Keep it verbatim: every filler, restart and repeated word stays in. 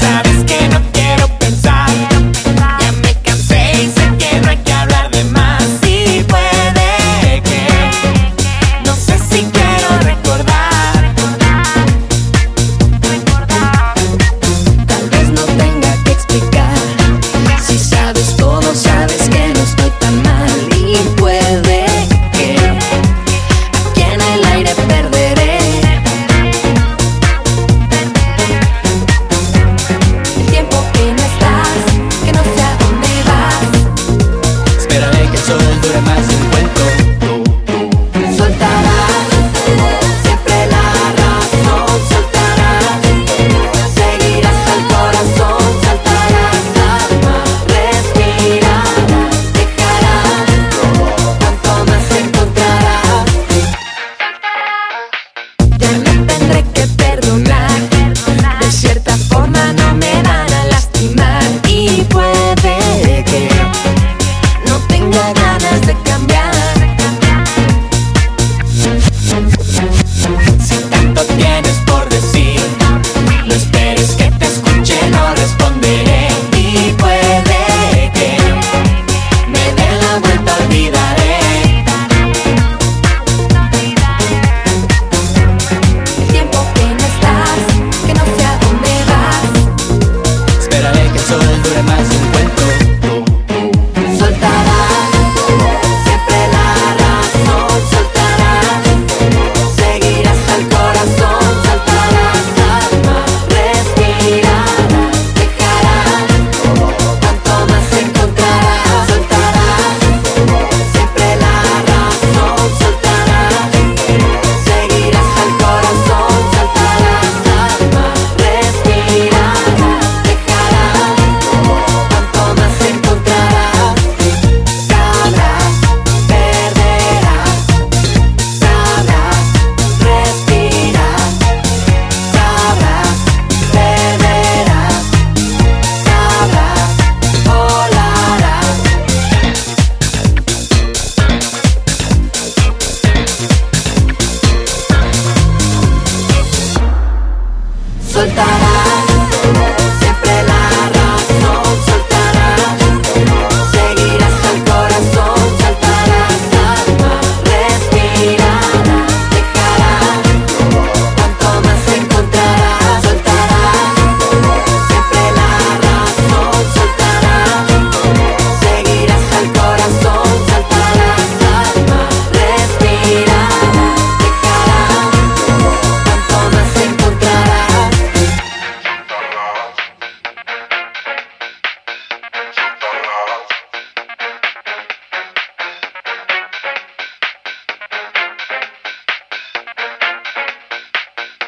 sabes que no quiero pensar. Ya me cansé y sé que no hay que hablar de más. Y puede que no sé si quiero recordar. Tal vez no tenga que explicar. Si sabes todo, sabes que no estoy tan mal. Y puede que aquí en el aire perderé el tiempo que no estás, que no sé a dónde vas. Esperaré que el sol dure más de un cuento. Soltarás siempre la razón, soltarás, seguirás al corazón, saltarás alma, respirarás, dejarás, tanto más encontrarás. Ya me tendré que perdonar, de cierta forma no me van a lastimar. Y puede que no tenga ganas de cambiar. Si tanto tienes por decir, no esperes que te escuche, no responderé. Y puede que me dé la vuelta, olvidaré. El tiempo que no estás, que no sé a dónde vas. Esperaré que el sol dure más de un cuento. Soltarás siempre la razón, soltarás, seguirás al corazón, saltarás alma, respirarás, dejarás, tanto más encontrarás. Soltarás siempre la razón, soltarás, seguirás al corazón, saltarás alma, respirarás, dejarás, tanto más encontrarás. Sabrás, perderás, sabrás, respirarás, sabrás, perderás, sabrás, volarás. Soltarás